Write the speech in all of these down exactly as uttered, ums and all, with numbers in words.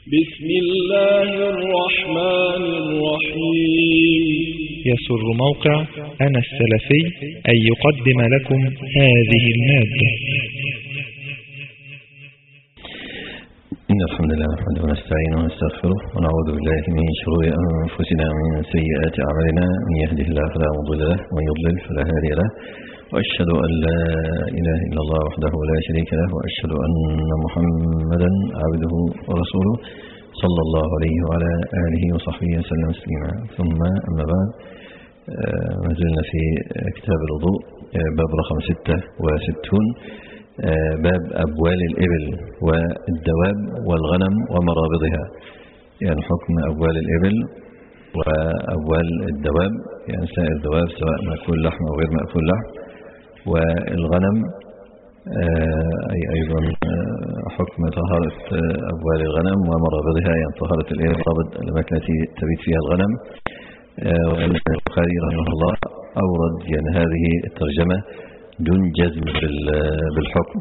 بسم الله الرحمن الرحيم. يسر موقع أنا السلفي أن يقدم لكم هذه المادة. إن الحمد لله نحمده ونستعينه ونستغفره ونعوذ بالله من شرور أنفسنا ومن سيئات أعمالنا، من يهده الله فلا مضل له ومن يضلل فلا هادي له، وأشهد أن لا إله إلا الله وحده لا شريك له، وأشهد أن محمدا عبده ورسوله صلى الله عليه وعلى آله وصحبه وسلم تسليما. ثم أما بعد، ما زلنا في كتاب الوضوء، باب رقم ستة وستون، باب أبوال الإبل والدواب والغنم ومرابضها، يعني حكم أبوال الإبل وأبوال الدواب، يعني سائر الدواب سواء مأكول لحم أو غير مأكول لحم، والغنم أي أيضا حكم طهارة أبوال الغنم ومرابضها، يعني طهارة المرابض الأماكن التي تبيت فيها الغنم. والبخاري رحمه الله أورد يعني هذه الترجمة دون جزم بالحكم،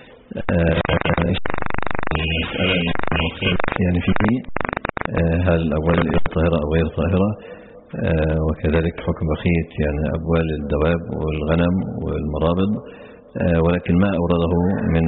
يعني فيه هل أبوال الإبل طاهرة أو غير طاهرة، وكذلك حكم بقية يعني أبوال الدواب والغنم والمرابض، ولكن ما أورده من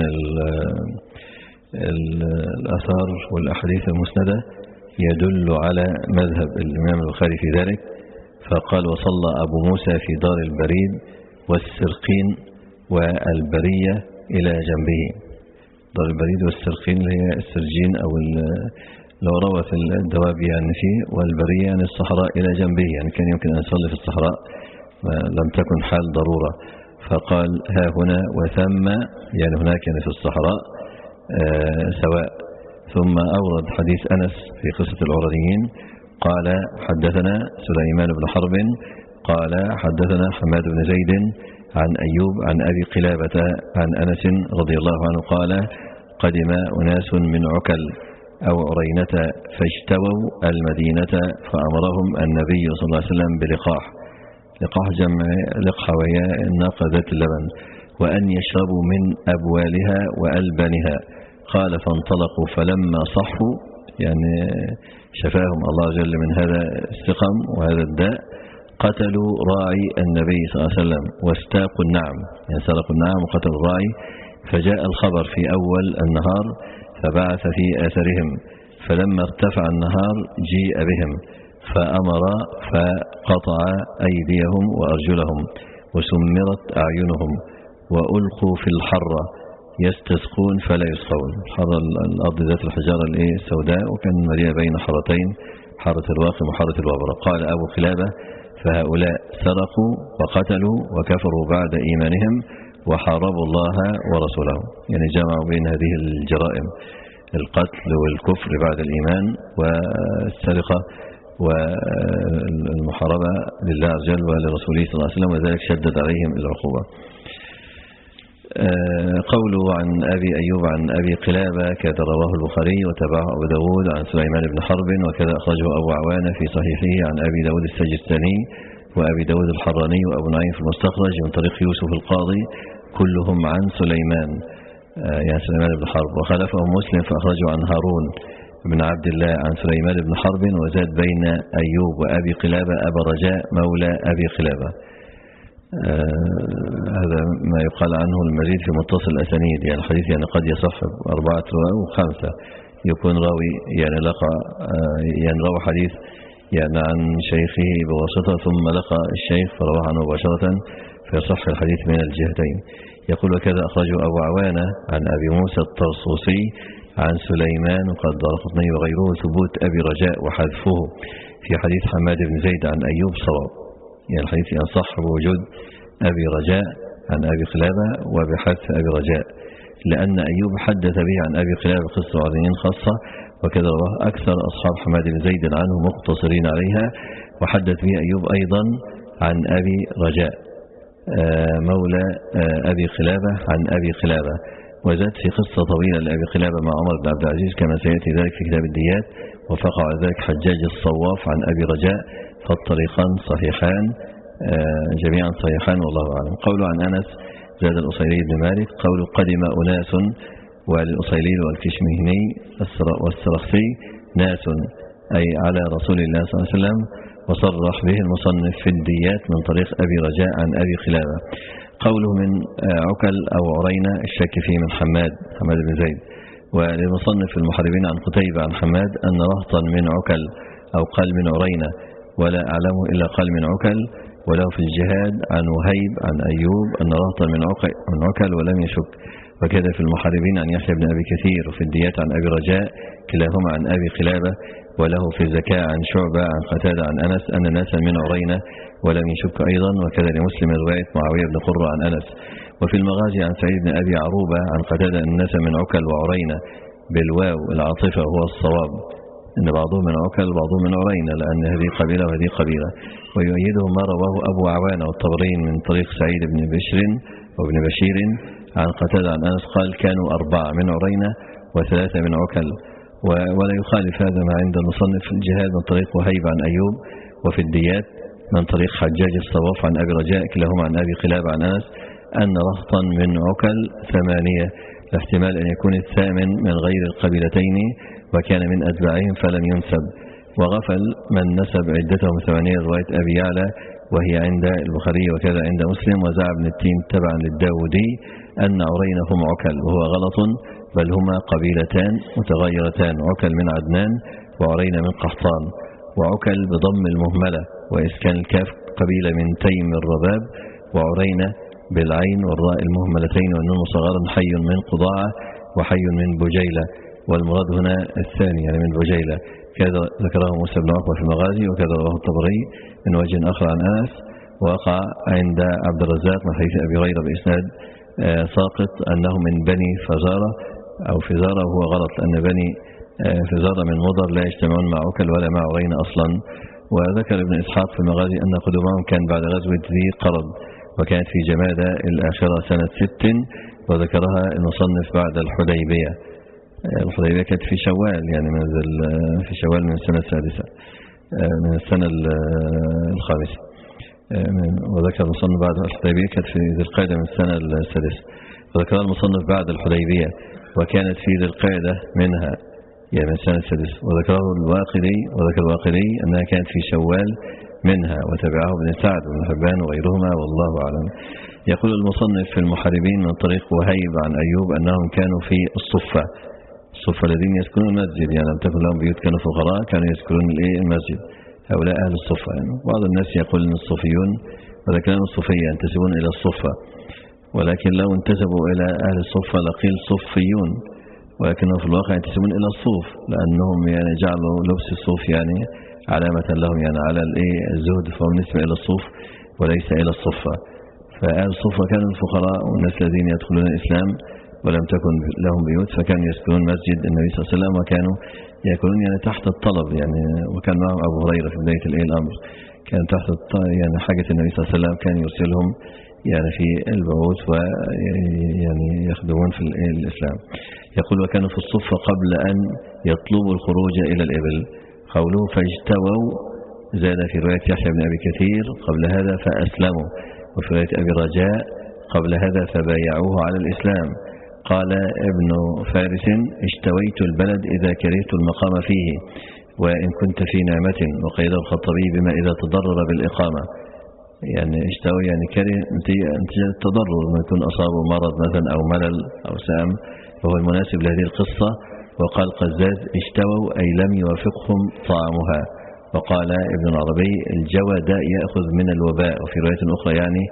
الآثار والأحاديث المسندة يدل على مذهب الإمام البخاري في ذلك، فقال: وصلى أبو موسى في دار البريد والسرقين والبرية إلى جنبه. دار البريد والسرقين اللي هي السرجين أو لو روت الدواب يعني فيه، والبرية يعني الصحراء إلى جنبه، يعني كان يمكن أن يصلي في الصحراء لم تكن حال ضرورة، فقال ها هنا وثم، يعني هناك يعني في الصحراء آه سواء. ثم أورد حديث أنس في قصة العرانيين، قال: حدثنا سليمان بن حرب قال حدثنا حماد بن زيد عن أيوب عن أبي قلابة عن أنس رضي الله عنه قال: قدم أناس من عكل أو عرينة فاجتووا المدينة، فأمرهم النبي صلى الله عليه وسلم بلقاح، لقاح جمع لقحة وهي الناقة ذات اللبن، وأن يشربوا من أبوالها وألبانها. قال: فانطلقوا فلما صحوا، يعني شفاهم الله جل من هذا السقم وهذا الداء، قتلوا راعي النبي صلى الله عليه وسلم واستاقوا النعم، يعني سرقوا النعم وقتلوا الراعي. فجاء الخبر في أول النهار فبعث في آثرهم، فلما ارتفع النهار جيء بهم فأمر فقطع أيديهم وأرجلهم وسمرت أعينهم وألقوا في الحرة يستسقون فلا يسقون. حرة الأرض ذات الحجارة السوداء، وكان مليئة بين حرتين، حرة الواقم وحرة الوبرة. قال أبو قلابة: فهؤلاء سرقوا وقتلوا وكفروا بعد إيمانهم وحاربوا الله ورسوله، يعني جمعوا بين هذه الجرائم، القتل والكفر بعد الإيمان والسرقة والمحاربة لله عز وجل ولرسوله صلى الله عليه وسلم، وذلك شدد عليهم العقوبة. قوله عن أبي أيوب عن أبي قلابة كذا رواه البخاري وتبعه أبو داود عن سليمان بن حرب، وكذا أخرجه أبو عوانة في صحيحه عن أبي داود السجستاني وأبي داود الحراني وأبو نعيم في المستخرج من طريق يوسف القاضي، كلهم عن سليمان يعني سليمان بن حرب. وخلفهم مسلم فأخرجه عن هارون بن عبد الله عن سليمان بن حرب، وزاد بين أيوب وأبي قلابة أبا رجاء مولى أبي قلابة. آه هذا ما يقال عنه المزيد في متصل الأسانيد، يعني الحديث يعني قد يصح أربعة وخمسة، يكون راوي يعني لقى آه يعني روى حديث يعني عن شيخه بواسطة ثم لقى الشيخ فرواه عنه مباشرة، فيصح الحديث من الجهتين. يقول: وكذا أخرجه أبو عوانة عن أبي موسى الطرسوسي عن سليمان وقد الدارقطني وغيره ثبوت أبي رجاء وحذفه في حديث حماد بن زيد عن أيوب صواب، يعني الحديث ينصح بوجود أبي رجاء عن أبي قلابة وبحذف أبي رجاء، لأن أيوب حدث به عن أبي قلابة قصة عظيمين خاصة، وكذا رواه أكثر أصحاب حماد بن زيد عنه مقتصرين عليها. وحدث به أيوب أيضا عن أبي رجاء مولى أبي قلابة عن أبي قلابة، وزاد في قصة طويلة لأبي قلابة مع عمر بن عبد العزيز كما سيأتي ذلك في كتاب الديات. وفقع ذلك حجاج الصواف عن أبي رجاء، فالطريقان صحيحان جميعا صحيحان والله أعلم. قوله عن أنس زاد الأصيلي بن مالك قوله: قدم أناس وللأصيلي والكشمهني والسرخسي ناس أي على رسول الله صلى الله عليه وسلم. وصرح به المصنف في الديات من طريق أبي رجاء عن أبي خلابة. قوله من عكل أو عرينة الشك فيه من حماد حماد بن زيد. وللمصنف المحاربين عن قتيبة عن حماد أن رهطا من عكل أو قال من عرينة ولا أعلمه إلا قال من عكل. وله في الجهاد عن وهيب عن أيوب أن رهطا من عكل ولم يشك. وكذا في المحاربين عن يحيى بن أبي كثير وفي الديات عن أبي رجاء كلاهما عن أبي خلابة. وله في الزكاة عن شعبة عن قتادة عن أنس أن ناسا من عرينة ولم يشك أيضا. وكذا لمسلم رواية معاوية بن قرة عن أنس. وفي المغازي عن سعيد بن أبي عروبة عن قتادة أن ناسا من عكل وعرينة بالواو العاطفة هو الصواب، إن بعضهم من عكل وبعضهم من عرينة لأن هذه قبيلة وهذه قبيلة. ويؤيده ما رواه أبو عوانة والطبرين من طريق سعيد بن بشر وابن بشير عن قتادة عن أنس قال كانوا أربعة من عرينة وثلاثة من عكل. ولا يخالف هذا ما عند المصنف في الجهاد من طريق وهيب عن أيوب. وفي الديات من طريق حجاج الصواف عن أبي رجاء كلاهما عن أبي خلاب عن أنس أن رهطا من عكل ثمانية، لاحتمال أن يكون الثامن من غير القبيلتين وكان من أتباعهم فلم ينسب. وغفل من نسب عدتهم ثمانية رواية أبي يعلى وهي عند البخاري وكذا عند مسلم. وزع ابن التين تبعا للداودي أن عرينة هم عكل وهو غلط، بل هما قبيلتان متغيرتان، عكل من عدنان وعرينة من قحطان. وعكل بضم المهملة وإسكان الكاف قبيلة من تيم الرباب. وعرينة بالعين والراء المهملتين والنون مصغرا حي من قضاعة وحي من بجيلة، والمراد هنا الثاني يعني من بجيلة. كذا ذكره موسى بن عقبة في المغازي وكذا رواه الطبري من وجه آخر عن أنس. ووقع عند عبد الرزاق من حديث أبي هريرة بإسناد ساقط أنه من بني فزارة أو فزارة، وهو غلط لأن بني فزارة من مضر لا يجتمعون مع عكل ولا مع عرينة أصلا. وذكر ابن إسحاق في المغازي أن قدومهم كان بعد غزوة ذي قرض وكانت في جمادى الآخرة سنة ست، وذكرها المصنف بعد الحديبية. الحديبية كانت في شوال يعني منزل في شوال من السنة السادسة من السنة الخامسة. وذكر المصنف بعد الحديبية كانت في ذي القعدة من السنة السادسة، وذكرها المصنف بعد الحديبية وكانت في ذي القعدة منها يعني من السنة السادسة. وذكره الواقدي وذكر الواقدي أنها كانت في شوال منها، وتبعه ابن سعد وابن حبان وغيرهما والله أعلم. يقول المصنف في المحاربين من طريق وهيب عن أيوب أنهم كانوا في الصفة الصفة الذين يسكنون المسجد، يعني لم تكن لهم بيوت كانوا فقراء كانوا يسكنون المسجد، هؤلاء أهل الصفة. يعني بعض الناس يقول أن الصوفيون ولكن الصوفية ينتسبون إلى الصفة، ولكن لو انتسبوا إلى أهل الصفة لقيل صوفيون، ولكنهم في الواقع ينتسبون إلى الصوف لأنهم يعني جعلوا لبس الصوف يعني علامة لهم يعني على الزهد، فهم نسبة إلى الصوف وليس إلى الصفة. فأهل الصفة كانوا الفقراء والناس الذين يدخلون الإسلام ولم تكن لهم بيوت، فكانوا يسكنون مسجد النبي صلى الله عليه وسلم وكانوا يأكلون يعني تحت الطلب يعني. وكان معهم أبو هريرة في بداية الأمر كان تحت يعني حاجة النبي صلى الله عليه وسلم، كان يرسلهم يعني في البعوث ويعني يخدمون في الإسلام. يقول وكانوا في الصفة قبل أن يطلبوا الخروج إلى الإبل. قوله فاجتووا زاد في رواية يحيى بن أبي كثير قبل هذا فأسلموا، وفي رواية أبي رجاء قبل هذا فبايعوه على الإسلام. قال ابن فارس اشتويت البلد إذا كرهت المقام فيه وإن كنت في نعمة. وقيده الخطبي بما إذا تضرر بالإقامة، يعني اشتوي يعني كره نتيجة التضرر ما يكون أصابه مرض مثلا أو ملل أو سام، وهو المناسب لهذه القصة. وقال قزاز اشتووا أي لم يوافقهم طعامها. وقال ابن العربي الجوى داء يأخذ من الوباء. وفي رواية أخرى يعني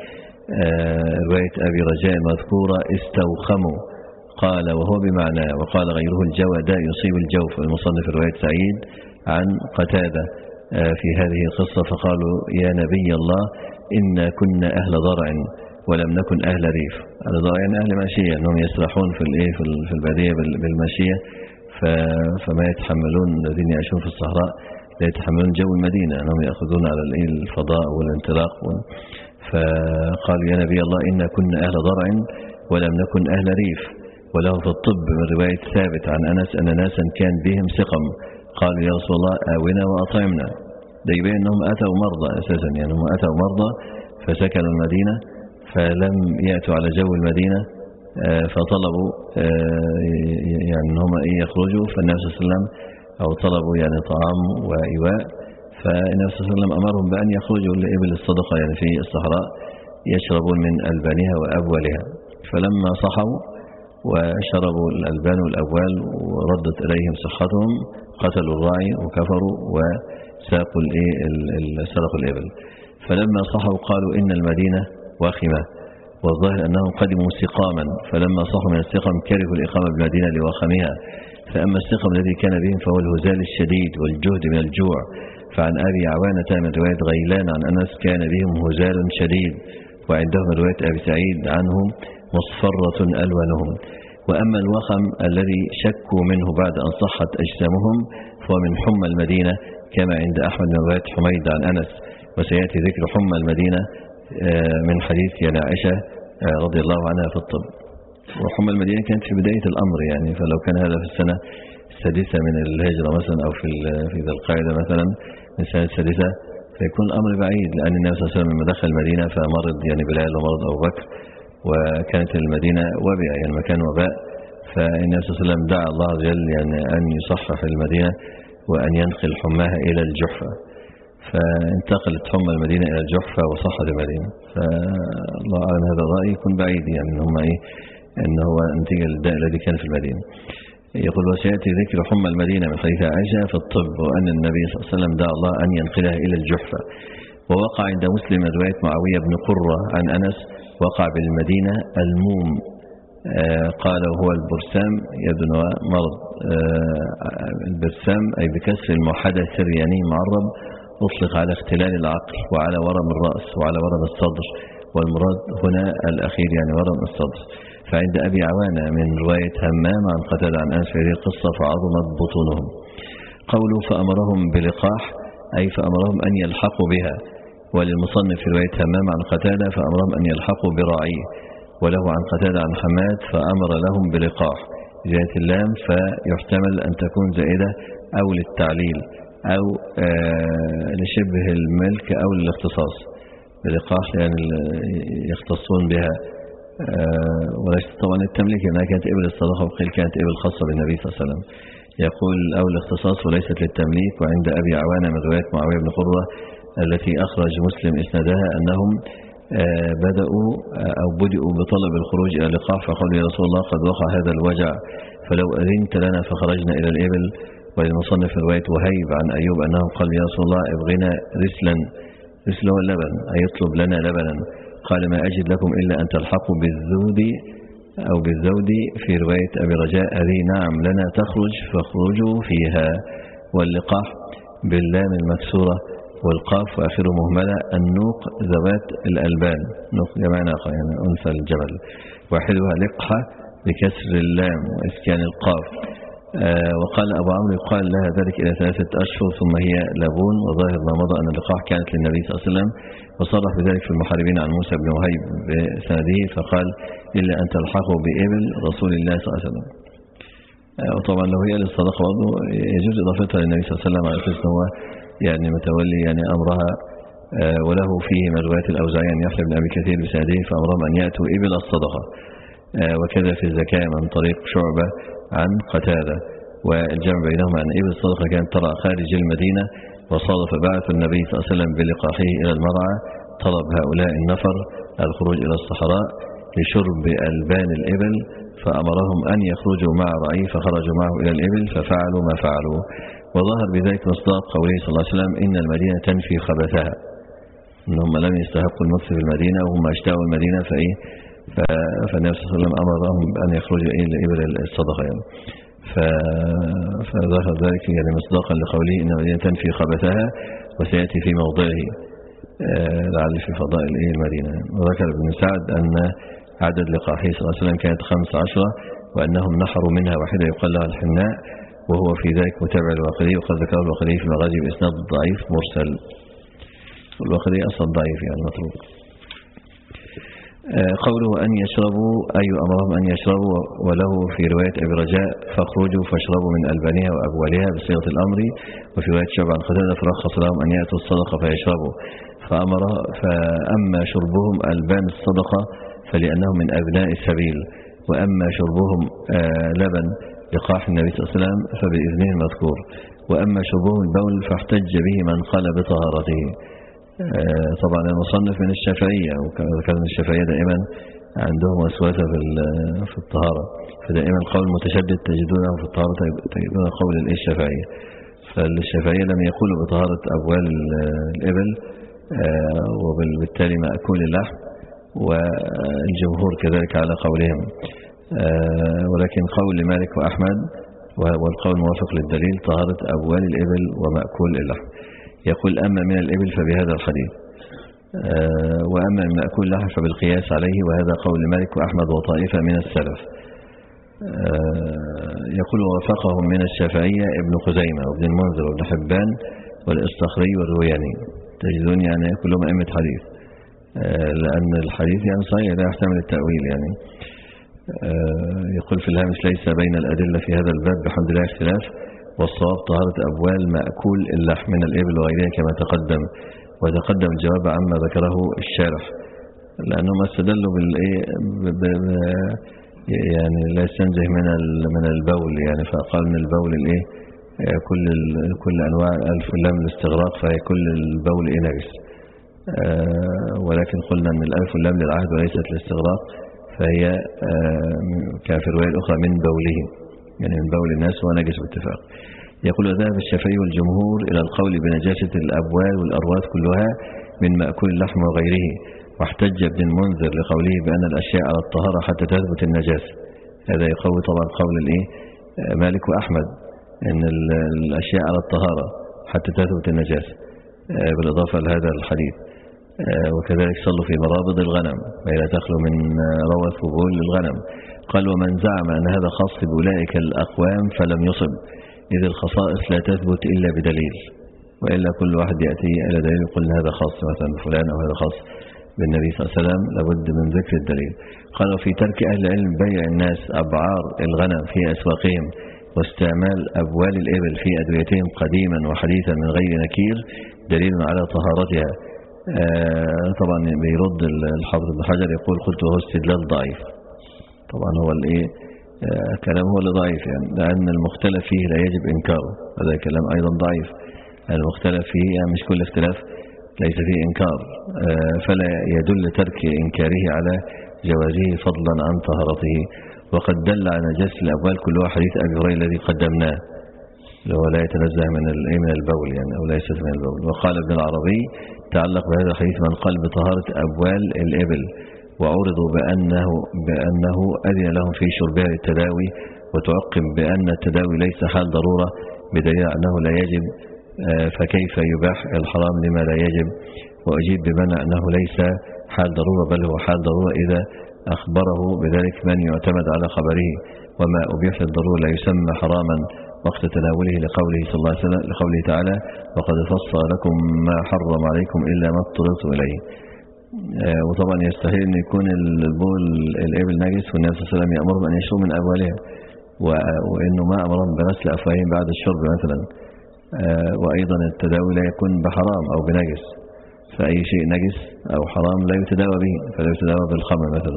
آه رواية أبي رجاء مذكورة استوخموا قال وهو بمعنى. وقال غيره الجوى داء يصيب الجوف. المصنف رواية سعيد عن قتادة آه في هذه القصة فقالوا يا نبي الله إنا كنا أهل ضرع ولم نكن أهل ريف. أهل ضرع يعني أهل ماشية، أنهم يسرحون في الإيه في البادية بالماشية، فما يتحملون الذين يعيشون في الصحراء لا يتحملون جو المدينة، أنهم يأخذون على الفضاء والانطلاق. فقال يا نبي الله إنا كنا أهل ضرع ولم نكن أهل ريف. وله في الطب من رواية ثابت عن أنس أن ناسا كان بهم سقم قالوا يا رسول الله آونا وأطعمنا. ده يبين أنهم أتوا مرضى أساسا، يعني هم أتوا مرضى فسكنوا المدينة فلم يأتوا على جو المدينة فطلبوا يعني ان هم يخرجوا، فالنبي صلى الله عليه وسلم أو طلبوا يعني طعام وإيواء، فالنبي صلى الله عليه وسلم أمرهم بأن يخرجوا لإبل الصدقة يعني في الصحراء يشربون من ألبانها وأبوالها. فلما صحوا وشربوا الألبان والأبوال وردت إليهم صحتهم قتلوا الراعي وكفروا وساقوا سرقوا الإبل. فلما صحوا قالوا إن المدينة واخمة، والظاهر أنهم قدموا سقاما، فلما صحوا من السقم كرهوا الإقامة بالمدينة لوخمها. فأما السقم الذي كان بهم فهو الهزال الشديد والجهد من الجوع. فعن أبي عوانة من رواية غيلان عن أنس كان بهم هزال شديد، وعندهم رواية أبي سعيد عنهم مصفرة ألوانهم. وأما الوخم الذي شكوا منه بعد أن صحت أجسامهم فهو من حمى المدينة كما عند أحمد من رواية حميد عن أنس، وسيأتي ذكر حمى المدينة من حديث يعني عائشة رضي الله عنها في الطب. وحمى المدينة كانت في بداية الأمر يعني، فلو كان هذا في السنة السادسة من الهجرة مثلا أو في في ذي القاعدة مثلا من السنة السادسة فيكون الأمر بعيد، لأن النبي صلى الله عليه وسلم لما دخل المدينة فمرض يعني بلال ومرض أبو بكر، وكانت المدينة وباء يعني مكان وباء، فالنبي صلى الله عليه وسلم دعا الله عز وجل يعني أن يصحح المدينة وأن ينقل حماها إلى الجحفة، فانتقلت حمى المدينة إلى الجحفة وصحت المدينة. فالله أعلم هذا الرأي يكون بعيد يعني إن هم إيه إن هو نتيجة للداء الذي كان في المدينة. يقول وسيأتي ذكر حمى المدينة من حديث عائشة في الطب، وأن النبي صلى الله عليه وسلم دعا الله أن ينقلها إلى الجحفة. ووقع عند مسلم رواية معاوية بن قرة عن أنس وقع بالمدينة الموم، آه قال هو البرسام يبدو مرض آه البرسام أي بكسر الموحدة السرياني معرب، أطلق على اختلال العقل وعلى ورم الرأس وعلى ورم الصدر، والمراد هنا الأخير يعني ورم الصدر. فعند أبي عوانة من رواية همام عن قتادة عن أنس في هذه القصة فعظمت بطونهم. قولوا فأمرهم بلقاح أي فأمرهم أن يلحقوا بها، وللمصنف في رواية همام عن قتادة فأمرهم أن يلحقوا براعيه، وله عن قتادة عن حماد فأمر لهم بلقاح زيادة اللام، فيحتمل أن تكون زائدة أو للتعليل أو آه لشبه الملك أو للاختصاص. بلقاح يعني يختصون بها آه وليست طبعا التمليك لأنها كانت إبل الصدقة، وقيل كانت إبل خاصة بالنبي صلى الله عليه وسلم. يقول أو الاختصاص وليست للتمليك. وعند أبي عوانة من رواية معاوية بن قرة التي أخرج مسلم إسنادها أنهم آه بدأوا آه أو بدأوا بطلب الخروج إلى اللقاح، فقالوا يا رسول الله قد وقع هذا الوجع فلو أذنت لنا فخرجنا إلى الإبل. وللمصنف رواية وهيب عن أيوب أنه قال يا رسول الله ابغنا رسلا، رسل هو اللبن أي يطلب لنا لبنا، قال ما أجد لكم إلا أن تلحقوا بالذود أو بالذود في رواية أبي رجاء هذه نعم لنا تخرج فاخرجوا فيها. واللقاح باللام المكسورة والقاف وآخره مهملة النوق ذوات الألبان، نوق جمع ناقة يعني أنثى الجمل، واحدها لقحة بكسر اللام وإسكان القاف. آه وقال أبو عمرو يقال لها ذلك إلى ثلاثة أشهر ثم هي لبون. وظاهر ما مضى أن اللقاح كانت للنبي صلى الله عليه وسلم، وصرح بذلك في المحاربين عن موسى بن وهيب بسنده فقال إلا أن تلحقوا بإبل رسول الله صلى الله عليه وسلم. آه وطبعا لو هي للصدقة برضه يجوز إضافتها للنبي صلى الله عليه وسلم على أساس هو يعني متولي يعني أمرها. آه وله فيه من رواية الأوزاعي عن يحيى بن أبي كثير بسنده فأمرهم أن يأتوا إبل الصدقة. آه وكذا في الزكاة من طريق شعبة عن قتادة. والجمع بينهما أن إبل الصدقة كانت ترى خارج المدينة، وصادف بعث النبي صلى الله عليه وسلم بلقاحه إلى المرعى طلب هؤلاء النفر الخروج إلى الصحراء لشرب ألبان الإبل، فأمرهم أن يخرجوا مع رعي فخرجوا معه إلى الإبل ففعلوا ما فعلوا. وظهر بذلك مصداق قوله صلى الله عليه وسلم إن المدينة تنفي خبثها، إنهم لم يستحقوا المكث في المدينة وهم اشتاقوا المدينة فإيه فالنبي صلى الله عليه وسلم أمرهم أن يخرجوا إلى إبل الصدقة يعني. فذكر ذلك يعني مصداقا لقوله إن المدينة تنفي خبثها، وسيأتي في موضعه لعل في فضائل إيه المدينة. وذكر ابن سعد أن عدد لقاحه صلى الله عليه وسلم كانت خمس عشرة، وأنهم نحروا منها واحدة يقال لها الحناء، وهو في ذلك متابع الواقدي، وقد ذكره الواقدي في المغازي بإسناد ضعيف مرسل، والواقدي أصلا ضعيف يعني مطروق. قوله أن يشربوا أي أمرهم أن يشربوا، وله في رواية أبي رجاء فاخرجوا فاشربوا من ألبانها وأبوالها بصيغة الأمر، وفي رواية شعبة عن قتادة فرخص لهم أن يأتوا الصدقة فيشربوا. فأمر فأما شربهم ألبان الصدقة فلأنهم من أبناء السبيل، وأما شربهم آه لبن لقاح النبي صلى الله عليه وسلم فبإذنه المذكور. وأما شربهم البول فاحتج به من قال بطهارته. آه طبعا المصنف من الشافعية، وكان الشافعية دائما عندهم وسوسة في في الطهارة، فدائما القول المتشدد تجدونه في الطهارة تجدون قول الشافعية. فالشافعية لم يقولوا بطهارة أبوال الإبل آه وبالتالي مأكول اللحم، والجمهور كذلك على قولهم. آه ولكن قول مالك وأحمد والقول الموافق للدليل طهارة أبوال الإبل ومأكول اللحم. يقول أما من الإبل فبهذا الحديث، آه وأما من مأكول اللحم فبالقياس عليه، وهذا قول مالك وأحمد وطائفة من السلف. آه يقول ووافقهم من الشافعية ابن خزيمة وابن المنذر وابن حبان والإصطخري والروياني. تجدون يعني كلهم أئمة حديث، آه لأن الحديث يعني صحيح لا يحتمل التأويل. يعني آه يقول في الهامش ليس بين الأدلة في هذا الباب بحمد الله اختلاف، والصواب طهارة أبوال مأكول اللحم من الإبل وغيرها كما تقدم. وتقدم الجواب عما ذكره الشارح، لأنهم استدلوا بالإيه يعني لا يستنزه من من البول، يعني فقال من البول الإيه كل كل أنواع ألف لام الاستغراق، فهي كل البول إيه نجس. آه ولكن قلنا أن الألف لام للعهد وليست الاستغراق، فهي آه كافر الرواية الأخرى من بولهم، يعني من بول الناس هو نجس باتفاق. يقول ذهب الشافعي والجمهور إلى القول بنجاسة الأبوال والأرواث كلها من مأكول اللحم وغيره، واحتج ابن المنذر لقوله بأن الأشياء على الطهارة حتى تثبت النجاسة. هذا يقوي طبعا قول الإيه مالك وأحمد أن الأشياء على الطهارة حتى تثبت النجاسة، بالإضافة لهذا الحديث. وكذلك صلوا في مرابض الغنم ولا تخلو من روث وبول للغنم. قال ومن زعم أن هذا خاص بأولئك الأقوام فلم يصب، إذ الخصائص لا تثبت إلا بدليل، وإلا كل واحد يأتي إلى دليل يقول هذا خاص مثلا بفلان أو هذا خاص بالنبي صلى الله عليه وسلم، لابد من ذكر الدليل. قال وفي ترك أهل العلم بيع الناس أبعار الغنم في أسواقهم واستعمال أبوال الإبل في أدويتهم قديما وحديثا من غير نكير دليل على طهارتها. آه طبعا بيرد الحافظ ابن حجر يقول قلت وهو استدلال ضعيف. طبعا هو الايه آه كلام هو اللي ضعيف، يعني لأن المختلف فيه لا يجب إنكاره، هذا كلام أيضا ضعيف. المختلف فيه يعني مش كل اختلاف ليس فيه إنكار، آه فلا يدل ترك إنكاره على جوازه فضلا عن طهارته. وقد دل على نجاسة الأبوال كلها حديث أبي هريرة الذي قدمناه، هو لا يتنزه من من البول يعني أو ليست من البول. وقال ابن العربي تعلق بهذا الحديث من قال بطهارة أبوال الإبل وعرضوا بأنه, بأنه أذن لهم في شربها للتداوي، وتعقب بأن التداوي ليس حال ضرورة بدليل أنه لا يجب، فكيف يباح الحرام لما لا يجب؟ وأجيب بمنع أنه ليس حال ضرورة بل هو حال ضرورة إذا أخبره بذلك من يعتمد على خبره، وما أبيح الضرورة لا يسمى حراما وقت تناوله لقوله صلى الله عليه وسلم لقوله تعالى وقد فصل لكم ما حرم عليكم إلا ما اضطررتم إليه. آه وطبعا يستحيل أن يكون البول الإبل نجس والنبي صلى الله عليه وسلم يأمرهم أن يشربوا من أبوالها، وإنه ما أمرهم بغسل أفواههم بعد الشرب مثلا. آه وأيضا التداوي لا يكون بحرام أو بنجس، فأي شيء نجس أو حرام لا يتداوى به، فلا يتداوى بالخمر مثلا.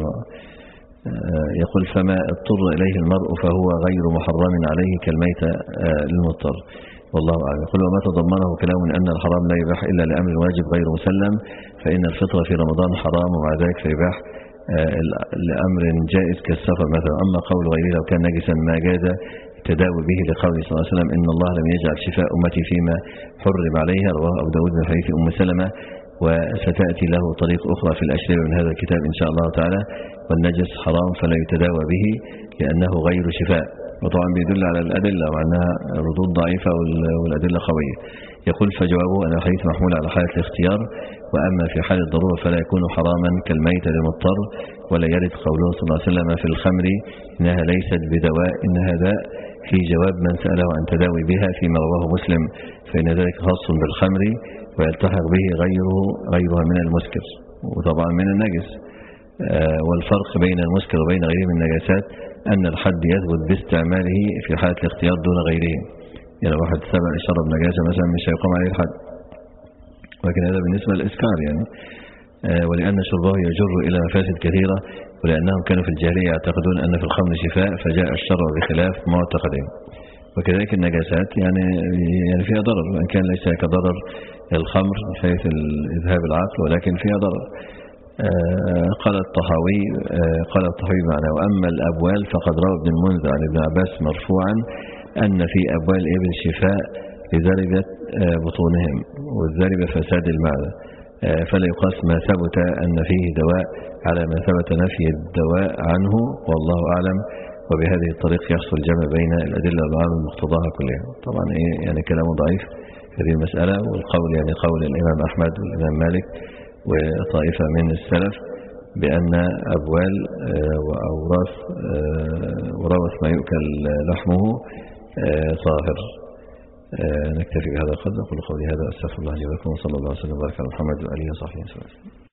يقول فما اضطر إليه المرء فهو غير محرم عليه كالميتة للمضطر، والله أعلم. يقول وما تضمنه كلام أن الحرام لا يباح إلا لأمر واجب غير مسلم، فإن الفطرة في رمضان حرام ومع ذلك فيباح لأمر جائز كالسفر مثلا. أما قول غيره لو كان نجسا ما جاز التداوي به لقوله صلى الله عليه وسلم إن الله لم يجعل شفاء أمتي فيما حرم عليها، رواه أبو داود من حديث أم سلمة. وستأتي له طريق أخرى في الأشربة من هذا الكتاب إن شاء الله تعالى. والنجس حرام فلا يتداوى به لأنه غير شفاء. وطبعا بيدل على الأدلة وعنها ردود ضعيفة والأدلة قوية. يقول فجوابه أن الحديث محمول على حالة الاختيار، وأما في حال الضرورة فلا يكون حراما كالميت للمضطر. ولا يرد قوله صلى الله عليه وسلم في الخمر إنها ليست بدواء إنها داء في جواب من سأله عن تداوي بها فيما رواه مسلم، فإن ذلك خاص بالخمر ويلتحق به غيره غيرها من المسكر وطبعا من النجس. آه والفرق بين المسكر وبين غيره من النجاسات أن الحد يثبت باستعماله في حالة الاختيار دون غيره. يعني واحد سبع شرب نجاسة مثلا مش هيقام عليه الحد، ولكن هذا بالنسبة للإسكار يعني. ولأن شربه يجر إلى مفاسد كثيرة، ولأنهم كانوا في الجاهلية يعتقدون أن في الخمر شفاء، فجاء الشرع بخلاف معتقدهم. وكذلك النجاسات يعني يعني فيها ضرر، وإن كان ليس كضرر الخمر من حيث إذهاب العقل، ولكن فيها ضرر. قال الطحاوي قال الطحاوي معناه: وأما الأبوال فقد روى ابن المنذر عن ابن عباس مرفوعا أن في أبوال الإبل شفاء لذربة بطونهم، والذربة فساد المعدة، فلا يقاس ما ثبت أن فيه دواء على ما ثبت نفي الدواء عنه، والله أعلم. وبهذه الطريق يحصل الجمع بين الأدلة والعلم مقتضاها كلها. طبعا إيه يعني كلام ضعيف في هذه المسألة، والقول يعني قول الإمام أحمد والإمام مالك وطائفة من السلف بأن أبوال وأوراث وروث ما يؤكل لحمه طاهر. نكتفي بهذا القدر. أقول قولي هذا، أستغفر الله لي ولكم، وصلى الله وسلم وبارك على محمد وآله وصحبه وسلم.